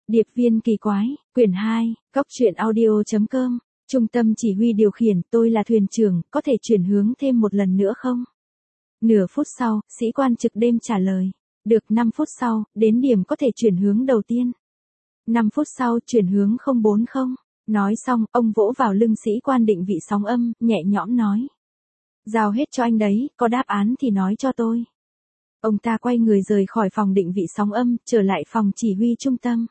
Điệp viên kỳ quái, quyển 2, Cóc truyện audio.com, trung tâm chỉ huy điều khiển, tôi là thuyền trưởng, có thể chuyển hướng thêm một lần nữa không? Nửa phút sau, sĩ quan trực đêm trả lời. Được 5 phút sau, đến điểm có thể chuyển hướng đầu tiên. 5 phút sau, chuyển hướng 040. Nói xong, ông vỗ vào lưng sĩ quan định vị sóng âm, nhẹ nhõm nói. Giao hết cho anh đấy, có đáp án thì nói cho tôi. Ông ta quay người rời khỏi phòng định vị sóng âm, trở lại phòng chỉ huy trung tâm.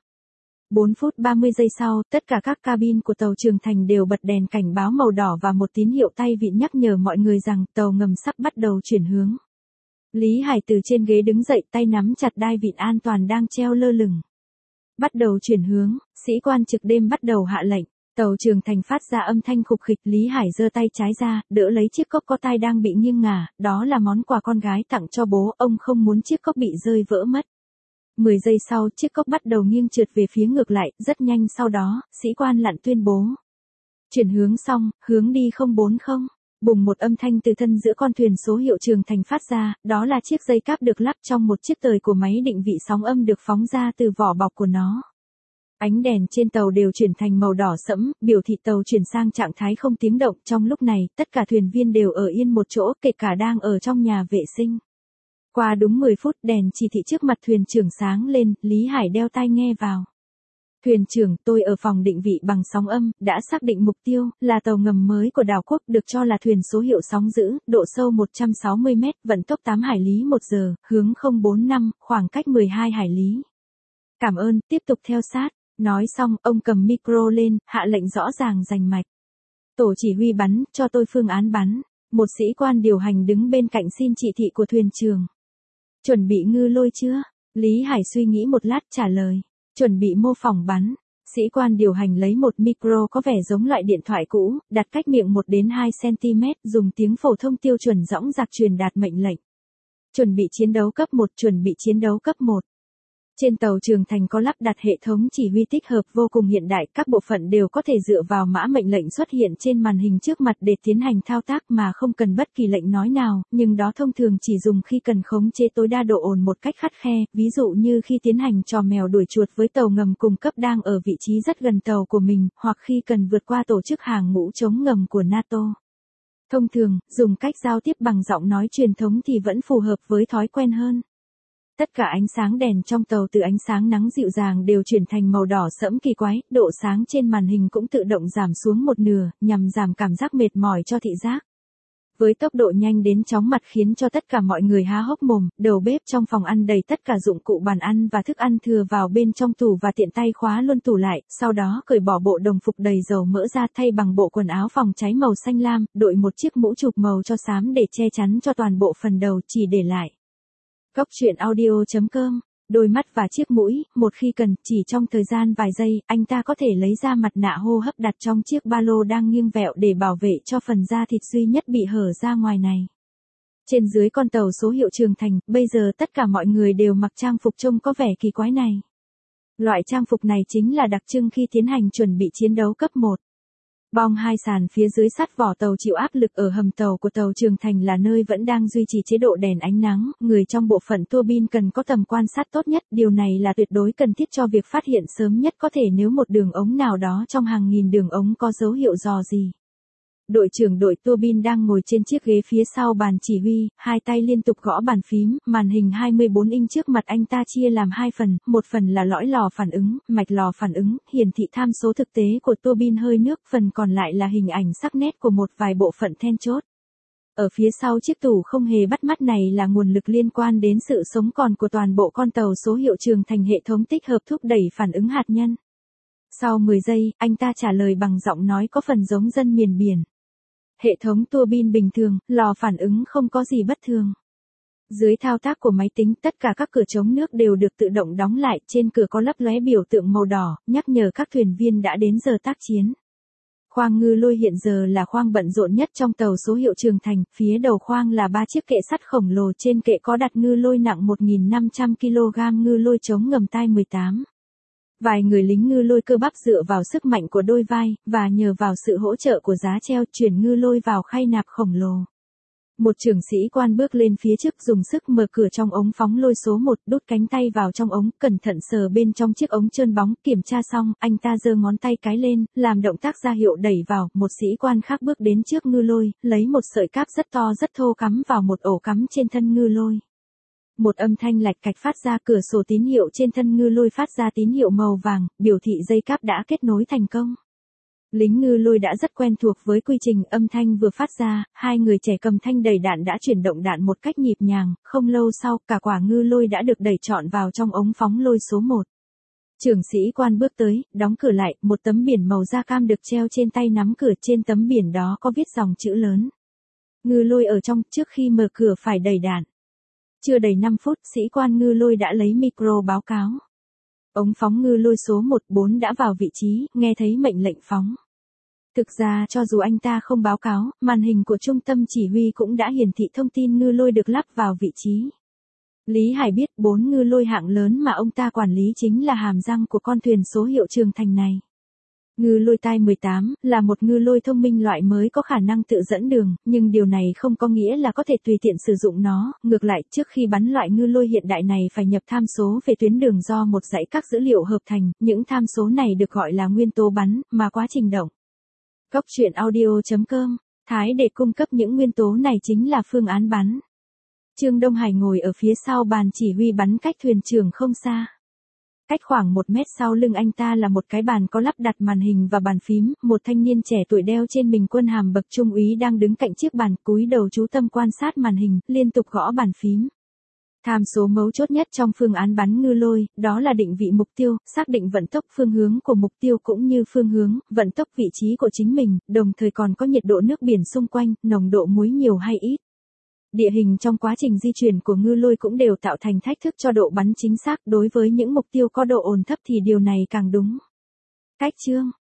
4 phút 30 giây sau, tất cả các cabin của tàu Trường Thành đều bật đèn cảnh báo màu đỏ và một tín hiệu tay vịn nhắc nhở mọi người rằng tàu ngầm sắp bắt đầu chuyển hướng. Lý Hải từ trên ghế đứng dậy, tay nắm chặt đai vịn an toàn đang treo lơ lửng. Bắt đầu chuyển hướng, sĩ quan trực đêm bắt đầu hạ lệnh. Tàu Trường Thành phát ra âm thanh khục khịch, Lý Hải giơ tay trái ra, đỡ lấy chiếc cốc có tai đang bị nghiêng ngả, đó là món quà con gái tặng cho bố, ông không muốn chiếc cốc bị rơi vỡ mất. 10 giây sau, chiếc cốc bắt đầu nghiêng trượt về phía ngược lại, rất nhanh sau đó, sĩ quan lặn tuyên bố. Chuyển hướng xong, hướng đi 040. Bùng một âm thanh từ thân giữa con thuyền số hiệu Trường Thành phát ra, đó là chiếc dây cáp được lắp trong một chiếc tời của máy định vị sóng âm được phóng ra từ vỏ bọc của nó. Ánh đèn trên tàu đều chuyển thành màu đỏ sẫm, biểu thị tàu chuyển sang trạng thái không tiếng động. Trong lúc này, tất cả thuyền viên đều ở yên một chỗ, kể cả đang ở trong nhà vệ sinh. Qua đúng 10 phút, đèn chỉ thị trước mặt thuyền trưởng sáng lên, Lý Hải đeo tai nghe vào. Thuyền trưởng, tôi ở phòng định vị bằng sóng âm, đã xác định mục tiêu, là tàu ngầm mới của đảo quốc, được cho là thuyền số hiệu sóng dữ, độ sâu 160 mét, vận tốc 8 hải lý một giờ, hướng 045, khoảng cách 12 hải lý. Cảm ơn, tiếp tục theo sát. Nói xong, ông cầm micro lên, hạ lệnh rõ ràng rành mạch. Tổ chỉ huy bắn, cho tôi phương án bắn. Một sĩ quan điều hành đứng bên cạnh xin chỉ thị của thuyền trưởng. Chuẩn bị ngư lôi chưa? Lý Hải suy nghĩ một lát trả lời. Chuẩn bị mô phỏng bắn. Sĩ quan điều hành lấy một micro có vẻ giống loại điện thoại cũ, đặt cách miệng 1 đến 2 cm, dùng tiếng phổ thông tiêu chuẩn dõng dạc truyền đạt mệnh lệnh. Chuẩn bị chiến đấu cấp 1, chuẩn bị chiến đấu cấp 1. Trên tàu Trường Thành có lắp đặt hệ thống chỉ huy tích hợp vô cùng hiện đại, các bộ phận đều có thể dựa vào mã mệnh lệnh xuất hiện trên màn hình trước mặt để tiến hành thao tác mà không cần bất kỳ lệnh nói nào, nhưng đó thông thường chỉ dùng khi cần khống chế tối đa độ ồn một cách khắt khe, ví dụ như khi tiến hành trò mèo đuổi chuột với tàu ngầm cung cấp đang ở vị trí rất gần tàu của mình, hoặc khi cần vượt qua tổ chức hàng ngũ chống ngầm của NATO. Thông thường, dùng cách giao tiếp bằng giọng nói truyền thống thì vẫn phù hợp với thói quen hơn. Tất cả ánh sáng đèn trong tàu từ ánh sáng nắng dịu dàng đều chuyển thành màu đỏ sẫm kỳ quái, độ sáng trên màn hình cũng tự động giảm xuống một nửa, nhằm giảm cảm giác mệt mỏi cho thị giác. Với tốc độ nhanh đến chóng mặt khiến cho tất cả mọi người há hốc mồm, đầu bếp trong phòng ăn đầy tất cả dụng cụ bàn ăn và thức ăn thừa vào bên trong tủ và tiện tay khóa luôn tủ lại, sau đó cởi bỏ bộ đồng phục đầy dầu mỡ ra thay bằng bộ quần áo phòng cháy màu xanh lam, đội một chiếc mũ chụp màu cho xám để che chắn cho toàn bộ phần đầu, chỉ để lại. Cóc truyện audio.com, đôi mắt và chiếc mũi, một khi cần, chỉ trong thời gian vài giây, anh ta có thể lấy ra mặt nạ hô hấp đặt trong chiếc ba lô đang nghiêng vẹo để bảo vệ cho phần da thịt duy nhất bị hở ra ngoài này. Trên dưới con tàu số hiệu Trường Thành, bây giờ tất cả mọi người đều mặc trang phục trông có vẻ kỳ quái này. Loại trang phục này chính là đặc trưng khi tiến hành chuẩn bị chiến đấu cấp 1. Bong hai sàn phía dưới sát vỏ tàu chịu áp lực ở hầm tàu của tàu Trường Thành là nơi vẫn đang duy trì chế độ đèn ánh nắng, người trong bộ phận tua bin cần có tầm quan sát tốt nhất, điều này là tuyệt đối cần thiết cho việc phát hiện sớm nhất có thể nếu một đường ống nào đó trong hàng nghìn đường ống có dấu hiệu rò rỉ. Đội trưởng đội tua bin đang ngồi trên chiếc ghế phía sau bàn chỉ huy, hai tay liên tục gõ bàn phím, màn hình 24 inch trước mặt anh ta chia làm hai phần, một phần là lõi lò phản ứng, mạch lò phản ứng, hiển thị tham số thực tế của tua bin hơi nước, phần còn lại là hình ảnh sắc nét của một vài bộ phận then chốt. Ở phía sau chiếc tủ không hề bắt mắt này là nguồn lực liên quan đến sự sống còn của toàn bộ con tàu số hiệu Trường Thành, hệ thống tích hợp thúc đẩy phản ứng hạt nhân. Sau 10 giây, anh ta trả lời bằng giọng nói có phần giống dân miền biển. Hệ thống tua bin bình thường, lò phản ứng không có gì bất thường. Dưới thao tác của máy tính, tất cả các cửa chống nước đều được tự động đóng lại, trên cửa có lấp lóe biểu tượng màu đỏ, nhắc nhở các thuyền viên đã đến giờ tác chiến. Khoang ngư lôi hiện giờ là khoang bận rộn nhất trong tàu số hiệu Trường Thành, phía đầu khoang là 3 chiếc kệ sắt khổng lồ, trên kệ có đặt ngư lôi nặng 1.500 kg ngư lôi chống ngầm tai 18. Vài người lính ngư lôi cơ bắp dựa vào sức mạnh của đôi vai, và nhờ vào sự hỗ trợ của giá treo chuyển ngư lôi vào khay nạp khổng lồ. Một trưởng sĩ quan bước lên phía trước dùng sức mở cửa trong ống phóng lôi số 1, đút cánh tay vào trong ống, cẩn thận sờ bên trong chiếc ống trơn bóng, kiểm tra xong, anh ta giơ ngón tay cái lên, làm động tác ra hiệu đẩy vào, một sĩ quan khác bước đến trước ngư lôi, lấy một sợi cáp rất to rất thô cắm vào một ổ cắm trên thân ngư lôi. Một âm thanh lạch cạch phát ra, cửa sổ tín hiệu trên thân ngư lôi phát ra tín hiệu màu vàng, biểu thị dây cáp đã kết nối thành công. Lính ngư lôi đã rất quen thuộc với quy trình, âm thanh vừa phát ra, hai người trẻ cầm thanh đẩy đạn đã chuyển động đạn một cách nhịp nhàng, không lâu sau, cả quả ngư lôi đã được đẩy trọn vào trong ống phóng lôi số 1. Trưởng sĩ quan bước tới, đóng cửa lại, một tấm biển màu da cam được treo trên tay nắm cửa, trên tấm biển đó có viết dòng chữ lớn. Ngư lôi ở trong, trước khi mở cửa phải đẩy đạn. Chưa đầy 5 phút, sĩ quan ngư lôi đã lấy micro báo cáo. Ống phóng ngư lôi số 14 đã vào vị trí, nghe thấy mệnh lệnh phóng. Thực ra cho dù anh ta không báo cáo, màn hình của trung tâm chỉ huy cũng đã hiển thị thông tin ngư lôi được lắp vào vị trí. Lý Hải biết 4 ngư lôi hạng lớn mà ông ta quản lý chính là hàm răng của con thuyền số hiệu Trường Thành này. Ngư lôi Tai 18 là một ngư lôi thông minh loại mới có khả năng tự dẫn đường, nhưng điều này không có nghĩa là có thể tùy tiện sử dụng nó, ngược lại trước khi bắn loại ngư lôi hiện đại này phải nhập tham số về tuyến đường do một dãy các dữ liệu hợp thành, những tham số này được gọi là nguyên tố bắn, mà quá trình động. Góc truyện audio.com, Thái để cung cấp những nguyên tố này chính là phương án bắn. Trương Đông Hải ngồi ở phía sau bàn chỉ huy bắn cách thuyền trưởng không xa. Cách khoảng 1 mét sau lưng anh ta là một cái bàn có lắp đặt màn hình và bàn phím, một thanh niên trẻ tuổi đeo trên mình quân hàm bậc trung úy đang đứng cạnh chiếc bàn, cúi đầu chú tâm quan sát màn hình, liên tục gõ bàn phím. Tham số mấu chốt nhất trong phương án bắn ngư lôi, đó là định vị mục tiêu, xác định vận tốc phương hướng của mục tiêu cũng như phương hướng, vận tốc vị trí của chính mình, đồng thời còn có nhiệt độ nước biển xung quanh, nồng độ muối nhiều hay ít. Địa hình trong quá trình di chuyển của ngư lôi cũng đều tạo thành thách thức cho độ bắn chính xác, đối với những mục tiêu có độ ồn thấp thì điều này càng đúng. Cách chương